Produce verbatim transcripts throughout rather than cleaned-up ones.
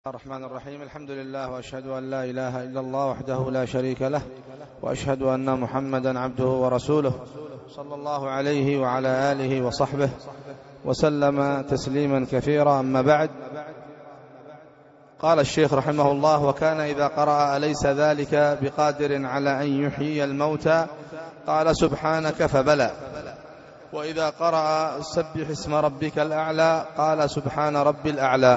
الرحمن الرحيم. الحمد لله، وأشهد أن لا إله إلا الله وحده لا شريك له، وأشهد أن محمدا عبده ورسوله صلى الله عليه وعلى آله وصحبه وسلم تسليما كثيرا. أما بعد، قال الشيخ رحمه الله: وكان إذا قرأ أليس ذلك بقادر على أن يحيي الموتى قال سبحانك فبلى. وإذا قرأ سبح اسم ربك الأعلى قال سبحان ربي الأعلى.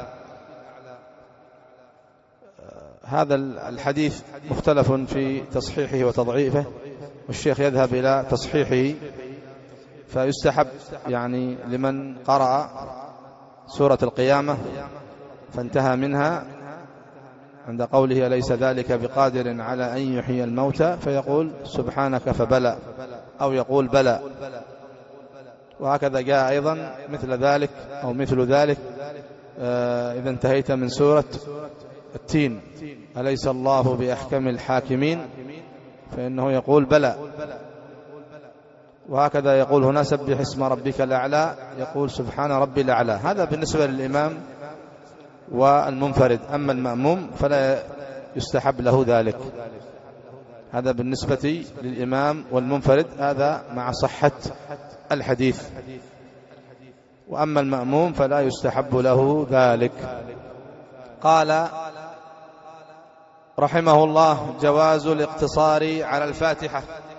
هذا الحديث مختلف في تصحيحه وتضعيفه، والشيخ يذهب إلى تصحيحه، فيستحب يعني لمن قرأ سورة القيامة فانتهى منها عند قوله أليس ذلك بقادر على أن يحيي الموتى فيقول سبحانك فبلى، أو يقول بلى. وهكذا جاء أيضا مثل ذلك أو مثل ذلك إذا انتهيت من سورة التين أليس الله بأحكم الحاكمين فإنه يقول بلى. وهكذا يقول هنا سبح اسم ربك الأعلى يقول سبحان ربي الأعلى. هذا بالنسبة للإمام والمنفرد، أما المأموم فلا يستحب له ذلك. هذا بالنسبة للإمام والمنفرد، هذا مع صحة الحديث. وأما المأموم فلا يستحب له ذلك. قال رحمه الله: جواز الاقتصار على الفاتحة.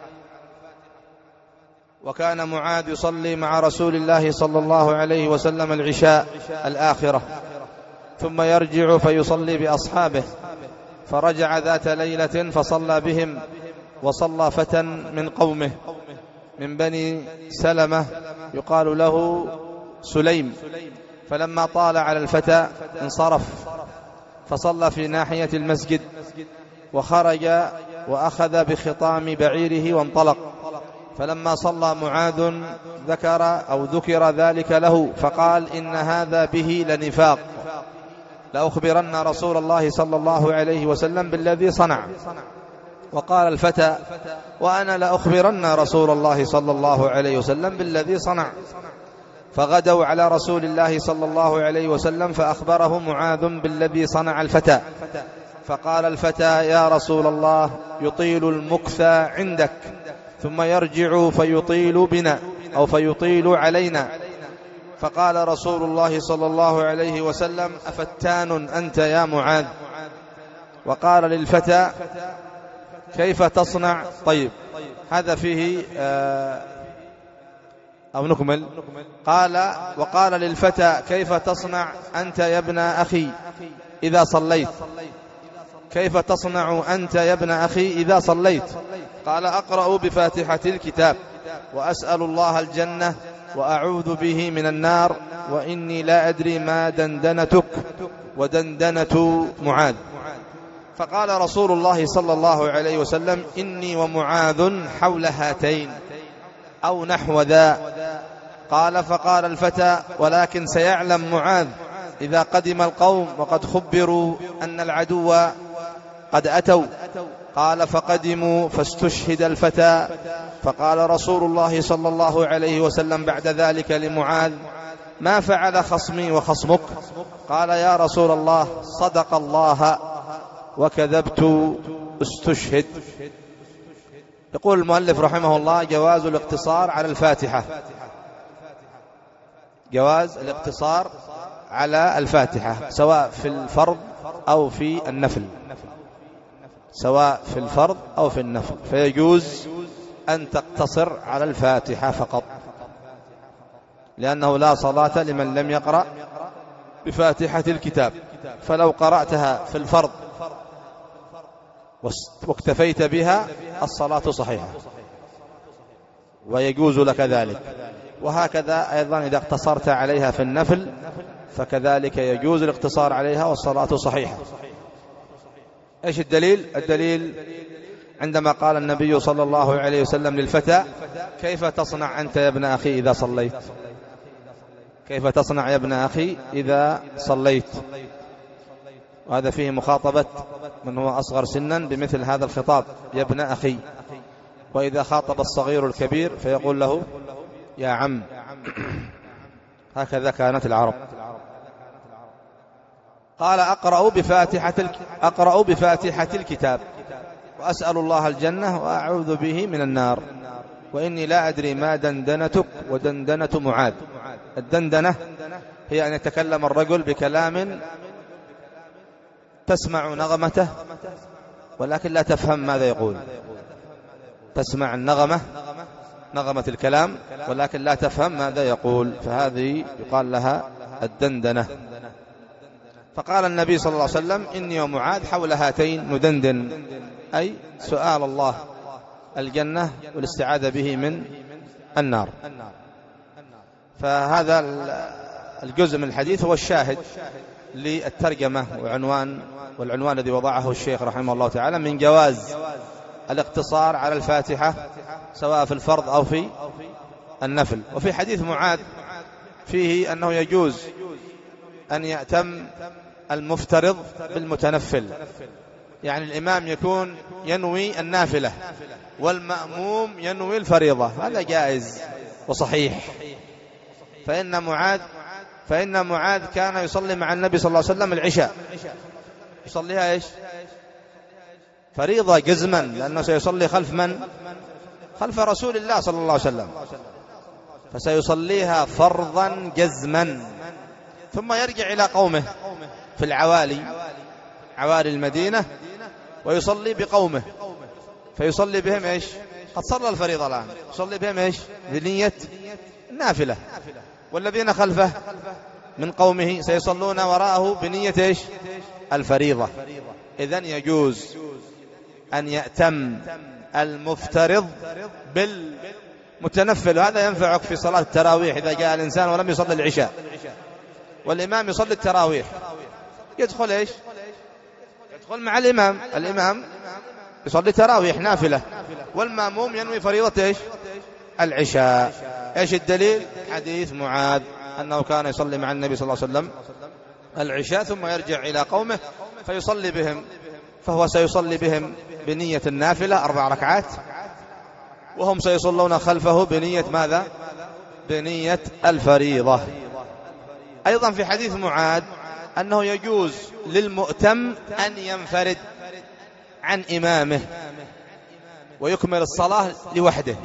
وكان معاذ يصلي مع رسول الله صلى الله عليه وسلم العشاء الآخرة، ثم يرجع فيصلي بأصحابه، فرجع ذات ليلة فصلى بهم، وصلى فتى من قومه من بني سلمة يقال له سليم، فلما طال على الفتى انصرف فصلى في ناحية المسجد، وخرج وأخذ بخطام بعيره وانطلق. فلما صلى معاذ ذكر أو ذكر ذلك له فقال: إن هذا به لنفاق، لأخبرن رسول الله صلى الله عليه وسلم بالذي صنع. وقال الفتى: وأنا لأخبرن رسول الله صلى الله عليه وسلم بالذي صنع. فغدوا على رسول الله صلى الله عليه وسلم فأخبره معاذ بالذي صنع الفتى. فقال الفتى: يا رسول الله، يطيل المكثى عندك ثم يرجع فيطيل بنا أو فيطيل علينا. فقال رسول الله صلى الله عليه وسلم: أفتان أنت يا معاذ؟ وقال للفتى: كيف تصنع؟ طيب، هذا فيه آه أو نكمل. قال: وقال للفتى: كيف تصنع أنت يا ابن أخي إذا صليت؟ كيف تصنع أنت يا ابن أخي إذا صليت؟ قال: أقرأ بفاتحة الكتاب، وأسأل الله الجنة، وأعوذ به من النار، وإني لا أدري ما دندنتك ودندنة معاذ. فقال رسول الله صلى الله عليه وسلم: إني ومعاذ حول هاتين أو نحو ذا. قال: فقال الفتى: ولكن سيعلم معاذ إذا قدم القوم وقد خبروا أن العدو قد أتوا. قال: فقدموا فاستشهد الفتى. فقال رسول الله صلى الله عليه وسلم بعد ذلك لمعاذ: ما فعل خصمي وخصمك؟ قال: يا رسول الله، صدق الله وكذبت استشهد. يقول المؤلف رحمه الله: جواز الاقتصار على الفاتحة. جواز الاقتصار على الفاتحة سواء في الفرض أو في النفل، سواء في الفرض أو في النفل، فيجوز أن تقتصر على الفاتحة فقط، لأنه لا صلاة لمن لم يقرأ بفاتحة الكتاب. فلو قرأتها في الفرض واكتفيت بها الصلاة صحيحة ويجوز لك ذلك. وهكذا أيضا إذا اقتصرت عليها في النفل فكذلك يجوز الاقتصار عليها والصلاة صحيحة. إيش الدليل؟ الدليل عندما قال النبي صلى الله عليه وسلم للفتى: كيف تصنع أنت يا ابن أخي إذا صليت؟ كيف تصنع يا ابن أخي إذا صليت؟ وهذا فيه مخاطبة من هو أصغر سنا بمثل هذا الخطاب: يا ابن أخي. وإذا خاطب الصغير الكبير فيقول له: يا عم. هكذا كانت العرب. قال أقرأ بفاتحة, أقرأ بفاتحة الكتاب وأسأل الله الجنة وأعوذ به من النار وإني لا أدري ما دندنتك ودندنة معاذ. الدندنة هي أن يتكلم الرجل بكلام تسمع نغمته ولكن لا تفهم ماذا يقول. تسمع النغمة، نغمة الكلام، ولكن لا تفهم ماذا يقول، فهذه يقال لها الدندنة. فقال النبي صلى الله عليه وسلم إني ومعاذ حول هاتين ندندن، أي سؤال الله الجنة والاستعاذة به من النار. فهذا الجزء من الحديث هو الشاهد للترجمة وعنوان والعنوان الذي وضعه الشيخ رحمه الله تعالى من جواز الاقتصار على الفاتحة سواء في الفرض أو في النفل. وفي حديث معاذ فيه أنه يجوز أن يأتم المفترض بالمتنفل، يعني الإمام يكون ينوي النافلة والمأموم ينوي الفريضة، هذا جائز وصحيح. فإن معاذ فإن معاذ كان يصلي مع النبي صلى الله عليه وسلم العشاء، يصليها إيش؟ فريضة جزما، لأنه سيصلي خلف من؟ خلف رسول الله صلى الله عليه وسلم، فسيصليها فرضا جزما، ثم يرجع إلى قومه في العوالي، عوالي المدينة، ويصلي بقومه، فيصلي بهم إيش؟ قد صلى الفريضة الآن، يصلي بهم إيش؟ بنية النافلة، والذين خلفه من قومه سيصلون وراءه بنية إيش؟ الفريضة. إذن يجوز أن يأتم المفترض بالمتنفل، وهذا ينفعك في صلاة التراويح إذا جاء الإنسان ولم يصلي العشاء والإمام يصلي التراويح، يدخل إيش؟ يدخل مع الإمام، الإمام يصلي تراويح نافلة والمأموم ينوي فريضة إيش؟ العشاء. إيش الدليل؟ حديث معاذ أنه كان يصلي مع النبي صلى الله عليه وسلم العشاء ثم يرجع إلى قومه فيصلي بهم، فهو سيصلي بهم بنية النافلة أربع ركعات، وهم سيصلون خلفه بنية ماذا؟ بنية الفريضة. أيضا في حديث معاذ أنه يجوز للمؤتم أن ينفرد عن إمامه ويكمل الصلاة لوحده.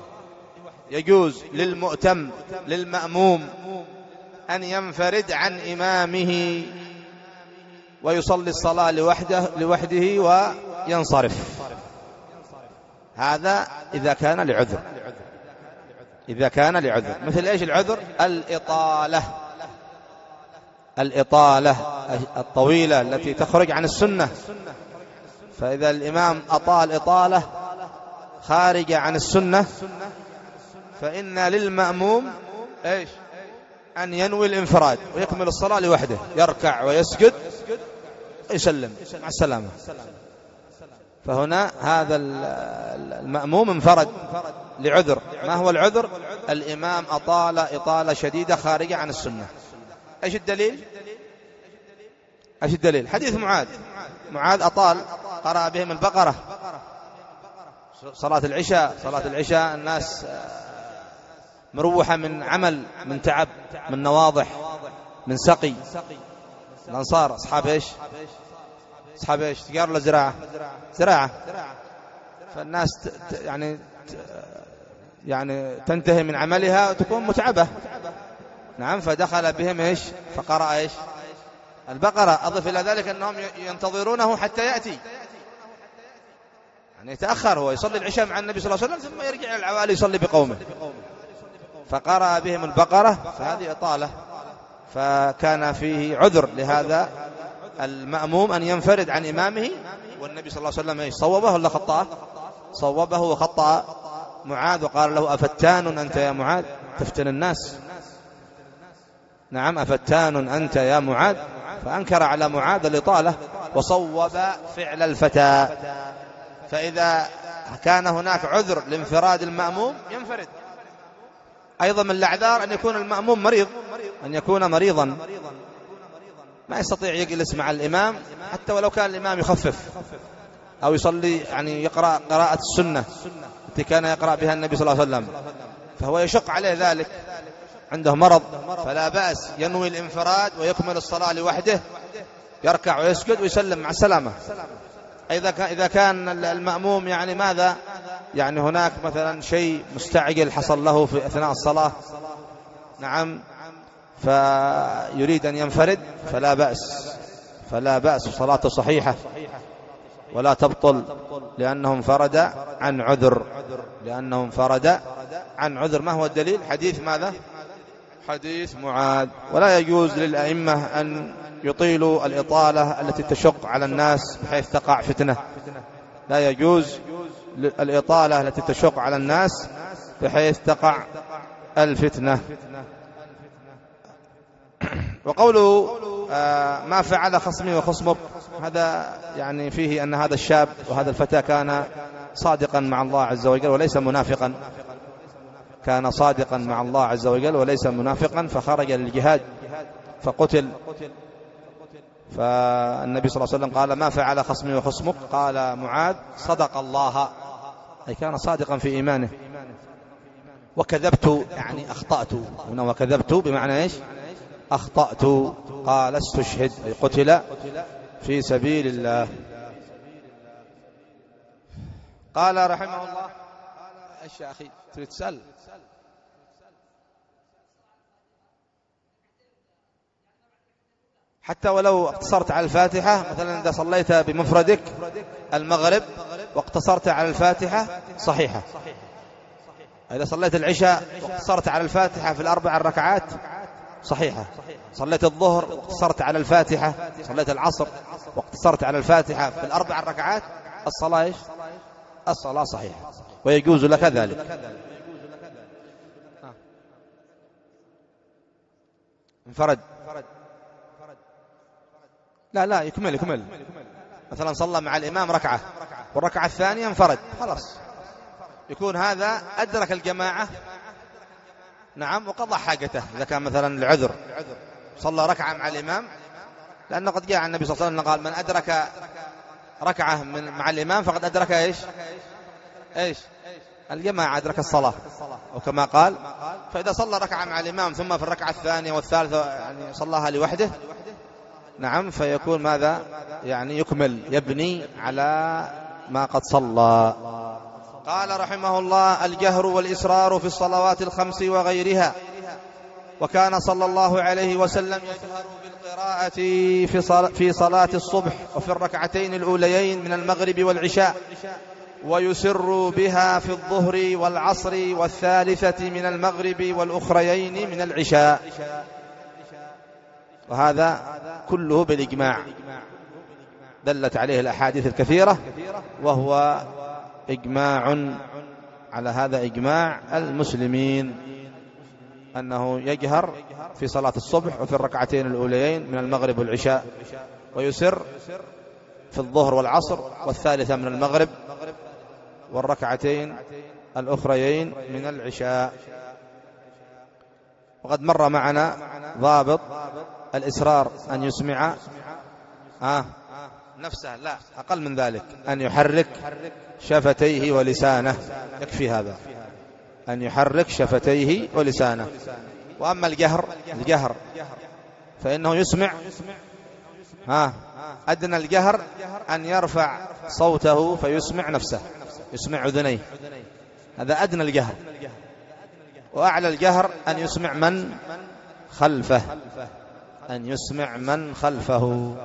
يجوز للمؤتم للمأموم أن ينفرد عن إمامه ويصلي الصلاة لوحده لوحده وينصرف، هذا إذا كان لعذر. إذا كان لعذر مثل إيش العذر؟ الإطالة، الإطالة الطويلة التي تخرج عن السنة. فإذا الإمام أطال إطالة خارجة عن السنة فإن للمأموم إيش؟ أن ينوي الانفراد ويكمل الصلاة لوحده، يركع ويسجد يسلم مع السلامة. فهنا هذا المأموم انفرد لعذر. ما هو العذر؟ الإمام أطال إطالة شديدة خارجة عن السنة. إيش الدليل؟ إيش الدليل؟ حديث معاذ، معاذ أطال، قرأ بهم البقرة، صلاة العشاء، صلاة العشاء الناس مروحة من عمل، من تعب، من نواضح، من سقي. الأنصار أصحاب إيش؟ أصحاب إيش؟ تجارة ولا زراعة؟ زراعة. فالناس يعني يعني تنتهي من عملها وتكون متعبة. نعم، فدخل بهم إيش؟ فقرأ إيش؟ البقرة. أضف إلى ذلك أنهم ينتظرونه حتى يأتي، يعني يتأخر، هو يصلي العشاء مع النبي صلى الله عليه وسلم ثم يرجع إلى العوالي يصلي بقومه، فقرأ بهم البقرة، فهذه إطالة، فكان فيه عذر لهذا المأموم أن ينفرد عن إمامه. والنبي صلى الله عليه وسلم صوبه ولا خطأه؟ صوبه وخطأ معاذ وقال له أفتان أنت يا معاذ تفتن الناس؟ نعم، أفتان أنت يا معاذ، فأنكر على معاذ الإطالة وصوب فعل الفتى. فإذا كان هناك عذر لانفراد المأموم ينفرد. أيضا من الأعذار أن يكون المأموم مريض، أن يكون مريضا ما يستطيع يجلس مع الإمام حتى ولو كان الإمام يخفف أو يصلي يعني يقرأ قراءة السنة التي كان يقرأ بها النبي صلى الله عليه وسلم، فهو يشق عليه ذلك، عنده مرض، فلا بأس ينوي الانفراد ويكمل الصلاة لوحده يركع ويسجد ويسلم مع السلامة. إذا كان إذا كان المأموم يعني ماذا يعني هناك مثلا شيء مستعجل حصل له في أثناء الصلاة، نعم، فيريد أن ينفرد فلا بأس، فلا بأس، صلاته صحيحة ولا تبطل، لأنه انفرد عن عذر، لأنه انفرد عن عذر. ما هو الدليل؟ حديث ماذا؟ حديث معاذ. ولا يجوز للأئمة أن يطيلوا الإطالة التي تشق على الناس بحيث تقع فتنة، لا يجوز الإطالة التي تشق على الناس بحيث تقع الفتنة. وقوله آه ما فعل خصمي وخصمك، هذا يعني فيه أن هذا الشاب وهذا الفتى كان صادقا مع الله عز وجل وليس منافقا، كان صادقا مع الله عز وجل وليس منافقا، فخرج للجهاد فقتل. فالنبي صلى الله عليه وسلم قال ما فعل خصمي وخصمك؟ قال معاذ صدق الله، أي كان صادقا في إيمانه. وكذبت يعني أخطأت هنا، وكذبت بمعنى إيش؟ أخطأت. قال استشهد أي قتل في سبيل الله. قال رحمه الله إيش يا أخي تريد تسأل؟ حتى ولو اقتصرت على الفاتحة، مثلا إذا صليت بمفردك المغرب واقتصرت على الفاتحة صحيحة. إذا صليت العشاء واقتصرت على الفاتحة في الأربع الركعات صحيحة. صليت الظهر واقتصرت على الفاتحة، صليت العصر واقتصرت على الفاتحة في الأربع الركعات، الصلاة إيش؟ الصلاة صحيحة ويجوز لك ذلك. انفرد؟ لا لا يكمل يكمل. مثلا صلى مع الإمام ركعة والركعة الثانية انفرد، خلاص يكون هذا أدرك الجماعة، نعم، وقضى حاجته. إذا كان مثلا العذر صلى ركعة مع الإمام، لأنه قد جاء عن النبي صلى الله عليه وسلم قال من أدرك ركعة من مع الإمام فقد أدرك إيش؟ إيش؟ الجماعة، أدرك الصلاة، وكما قال. فإذا صلى ركعة مع الإمام ثم في الركعة الثانية والثالثة يعني صلاها لوحده، نعم، فيكون ماذا؟ يعني يكمل، يبني على ما قد صلى. قال رحمه الله الجهر والإسرار في الصلوات الخمس وغيرها. وكان صلى الله عليه وسلم يجهر بالقراءة في صلاة الصبح وفي الركعتين الأوليين من المغرب والعشاء، ويسر بها في الظهر والعصر والثالثة من المغرب والأخريين من العشاء. وهذا كله بالإجماع، دلت عليه الأحاديث الكثيرة، وهو إجماع على هذا، إجماع المسلمين، أنه يجهر في صلاة الصبح وفي الركعتين الأوليين من المغرب والعشاء، ويسر في الظهر والعصر والثالثة من المغرب والركعتين الأخريين من العشاء. وقد مر معنا ضابط الإسرار أن يسمع آه نفسه، لا أقل من ذلك، أن يحرك شفتيه ولسانه، يكفي هذا، أن يحرك شفتيه ولسانه. وأما الجهر الجهر فإنه يسمع ها أدنى الجهر أن يرفع صوته فيسمع نفسه، يسمع أذنيه، هذا أدنى الجهر. وأعلى الجهر أن يسمع من خلفه، أن يسمع من خلفه.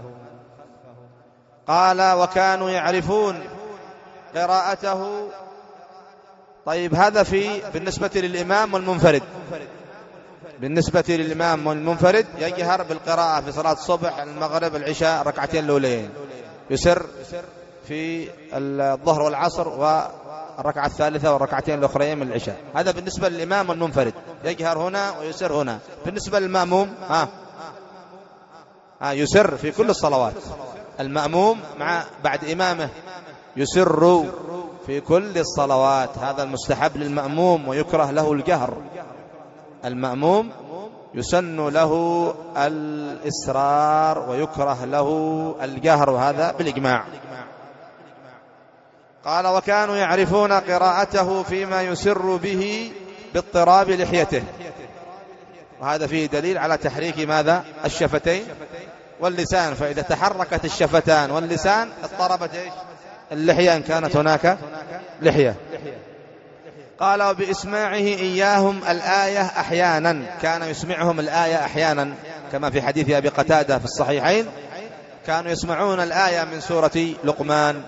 قال وكانوا يعرفون قراءته. طيب هذا في بالنسبة للإمام والمنفرد. بالنسبة للإمام والمنفرد يجهر بالقراءة في صلاة الصبح المغرب العشاء ركعتين الأولين، يسر في الظهر والعصر والركعة الثالثة والركعتين الأخرين من العشاء. هذا بالنسبة للإمام والمنفرد، يجهر هنا ويسر هنا. بالنسبة للمأموم ها ها يسر في كل الصلوات. المأموم مع بعد إمامه يسر في كل الصلوات، هذا المستحب للمأموم، ويكره له الجهر. المأموم يسن له الإسرار ويكره له الجهر، وهذا بالإجماع. قال وكانوا يعرفون قراءته فيما يسر به باضطراب لحيته. وهذا فيه دليل على تحريك ماذا؟ الشفتين واللسان، فإذا تحركت الشفتان واللسان اضطربت إيش؟ اللحية إن كانت هناك لحية. قال وبإسماعه إياهم الآية أحيانا، كان يسمعهم الآية أحيانا كما في حديث أبي قتادة في الصحيحين، كانوا يسمعون الآية من سورة لقمان،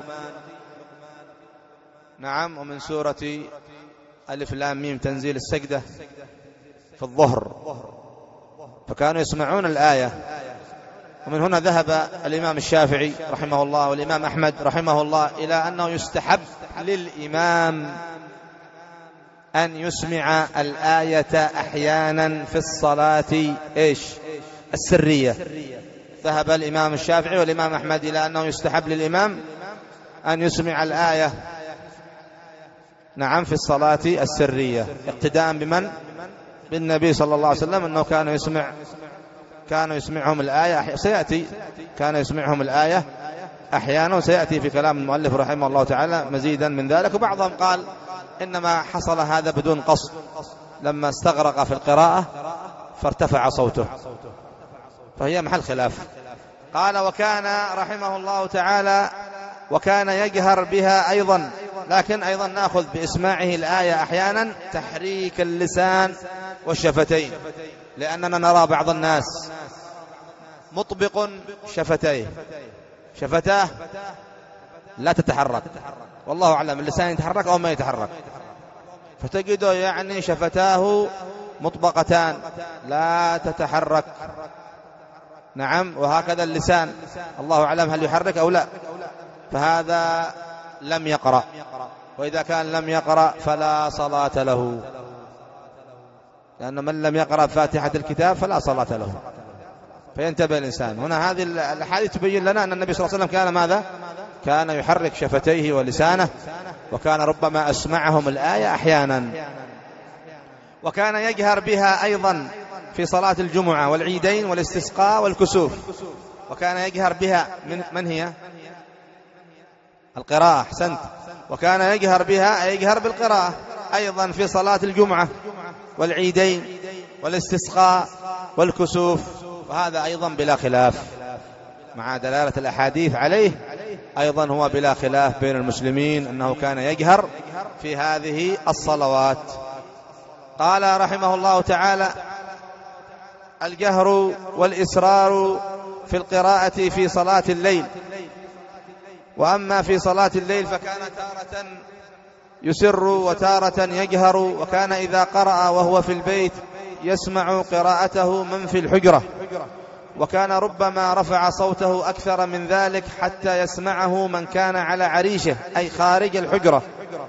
نعم، ومن سورة ألف لام ميم تنزيل السجدة في الظهر، فكانوا يسمعون الآية. ومن هنا ذهب الإمام الشافعي رحمه الله والإمام أحمد رحمه الله إلى أنه يستحب للإمام أن يسمع الآية أحيانا في الصلاة إيش؟ السرية. ذهب الإمام الشافعي والإمام أحمد إلى أنه يستحب للإمام أن يسمع الآية، نعم، في الصلاة السرية، اقتداء بمن؟ بالنبي صلى الله عليه وسلم، أنه كان يسمع كان يسمعهم الآية، سيأتي كان يسمعهم الآية أحيانا، وسيأتي في كلام المؤلف رحمه الله تعالى مزيدا من ذلك. وبعضهم قال إنما حصل هذا بدون قصد، لما استغرق في القراءة فارتفع صوته، فهي محل خلاف. قال وكان رحمه الله تعالى وكان يجهر بها أيضا، لكن أيضا نأخذ بإسماعه الآية أحيانا تحريك اللسان والشفتين، لأننا نرى بعض الناس مطبق شفتيه، شفتاه لا تتحرك، والله أعلم اللسان يتحرك أو ما يتحرك، فتجده يعني شفتاه مطبقتان لا تتحرك، نعم، وهكذا اللسان الله أعلم هل يحرك أو لا، فهذا لم يقرأ، وإذا كان لم يقرأ فلا صلاة له، لأن من لم يقرأ فاتحة الكتاب فلا صلاة له، فينتبه الإنسان. هنا هذه الحديث تبين لنا أن النبي صلى الله عليه وسلم كان ماذا؟ كان يحرك شفتيه ولسانه، وكان ربما أسمعهم الآية أحيانا. وكان يجهر بها أيضا في صلاة الجمعة والعيدين والاستسقاء والكسوف، وكان يجهر بها، من, من هي؟ القراءة، أحسنت. وكان يجهر بها، يجهر بالقراءة أيضا في صلاة الجمعة والعيدين والاستسقاء والكسوف، وهذا أيضا بلا خلاف، مع دلالة الأحاديث عليه أيضا هو بلا خلاف بين المسلمين أنه كان يجهر في هذه الصلوات. قال رحمه الله تعالى الجهر والإسرار في القراءة في صلاة الليل. وأما في صلاة الليل فكان تارة يسر وتارة يجهر، وكان إذا قرأ وهو في البيت يسمع قراءته من في الحجرة، وكان ربما رفع صوته أكثر من ذلك حتى يسمعه من كان على عريشه أي خارج الحجرة.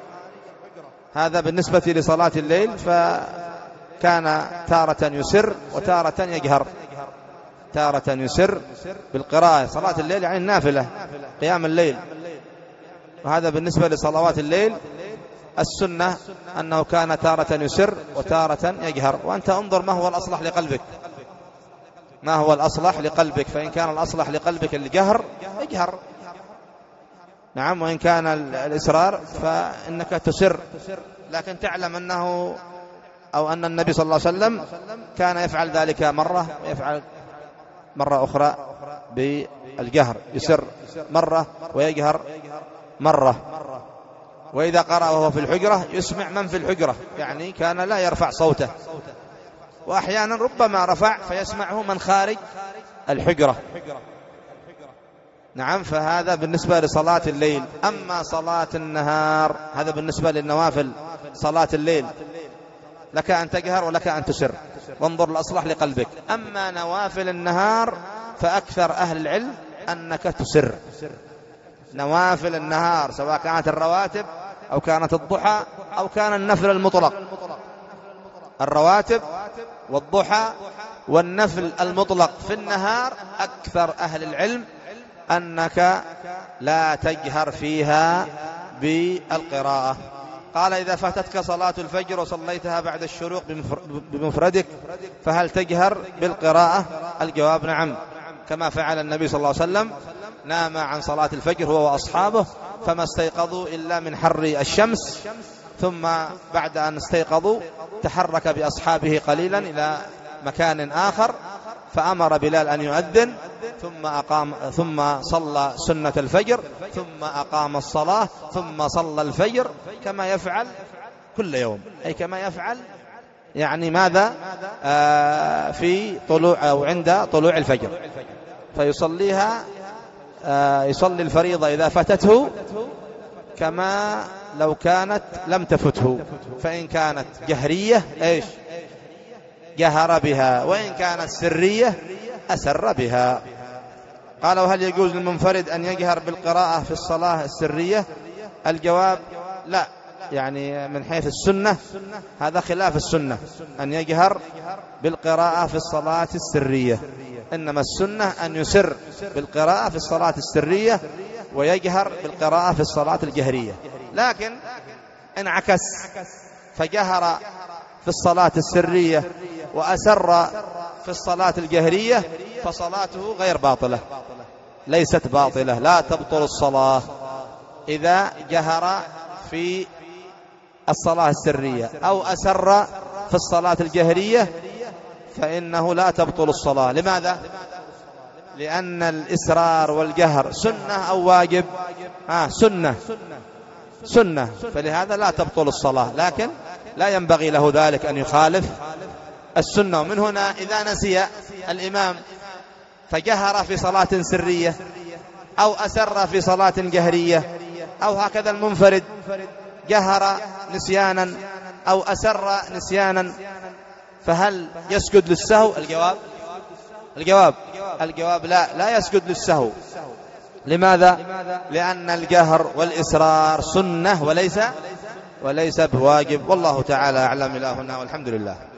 هذا بالنسبة لصلاة الليل، فكان تارة يسر وتارة يجهر، تارة يسر بالقراءة، صلاة الليل يعني النافلة قيام الليل، وهذا بالنسبة لصلوات الليل. السنة أنه كان تارة يسر وتارة يجهر، وأنت انظر ما هو الأصلح لقلبك، ما هو الأصلح لقلبك، فإن كان الأصلح لقلبك الجهر اجهر، نعم، وإن كان الإسرار فإنك تسر، لكن تعلم أنه أو أن النبي صلى الله عليه وسلم كان يفعل ذلك مرة ويفعل مرة أخرى بالجهر، يسر مرة ويجهر مرة. وإذا قرأ وهو في الحجرة يسمع من في الحجرة، يعني كان لا يرفع صوته، وأحيانا ربما رفع فيسمعه من خارج الحجرة، نعم. فهذا بالنسبة لصلاة الليل. أما صلاة النهار هذا بالنسبة للنوافل، صلاة الليل لك أن تجهر ولك أن تسر، وانظر الأصلح لقلبك. أما نوافل النهار فأكثر أهل العلم أنك تسر، نوافل النهار سواء كانت الرواتب أو كانت الضحى أو كان النفل المطلق، الرواتب والضحى والنفل المطلق في النهار أكثر أهل العلم أنك لا تجهر فيها بالقراءة. قال إذا فاتتك صلاة الفجر وصليتها بعد الشروق بمفردك فهل تجهر بالقراءة؟ الجواب نعم، كما فعل النبي صلى الله عليه وسلم، نام عن صلاة الفجر هو وأصحابه فما استيقظوا إلا من حر الشمس، ثم بعد أن استيقظوا تحرك بأصحابه قليلا إلى مكان آخر، فأمر بلال أن يؤذن، ثم أقام ثم صلى سنة الفجر، ثم أقام الصلاة، ثم صلى الفجر كما يفعل كل يوم، أي كما يفعل يعني ماذا آه في طلوع أو عند طلوع الفجر، فيصليها آه يصلي الفريضة إذا فتته كما لو كانت لم تفته، فإن كانت جهرية إيش جهر بها، وإن كانت سرية أسر بها. قال: وهل يجوز للمنفرد أن يجهر بالقراءة في الصلاة السرية؟ الجواب: لا، يعني من حيث السنة هذا خلاف السنة أن يجهر بالقراءة في الصلاة السرية، إنما السنة أن يسر بالقراءة في الصلاة السرية ويجهر بالقراءة في الصلاة الجهرية. لكن انعكس فجهر في الصلاة السرية وأسر في الصلاة الجهرية فصلاته غير باطلة، ليست باطلة، لا تبطل الصلاة إذا جهر في الصلاة السرية أو أسر في الصلاة الجهرية، فإنه لا تبطل الصلاة. لماذا؟ لأن الإسرار والجهر سنة أو واجب؟ آه سنة سنة، فلهذا لا تبطل الصلاة، لكن لا ينبغي له ذلك أن يخالف السنة. ومن هنا إذا نسي الإمام فجهر في صلاة سرية أو أسر في صلاة جهرية، أو هكذا المنفرد جهر نسيانا أو أسر نسيانا، فهل يسجد للسهو؟ الجواب الجواب الجواب لا لا يسجد للسهو. لماذا؟ لأن الجهر والإسرار سنة وليس وليس بواجب. والله تعالى أعلم. إلهنا والحمد لله.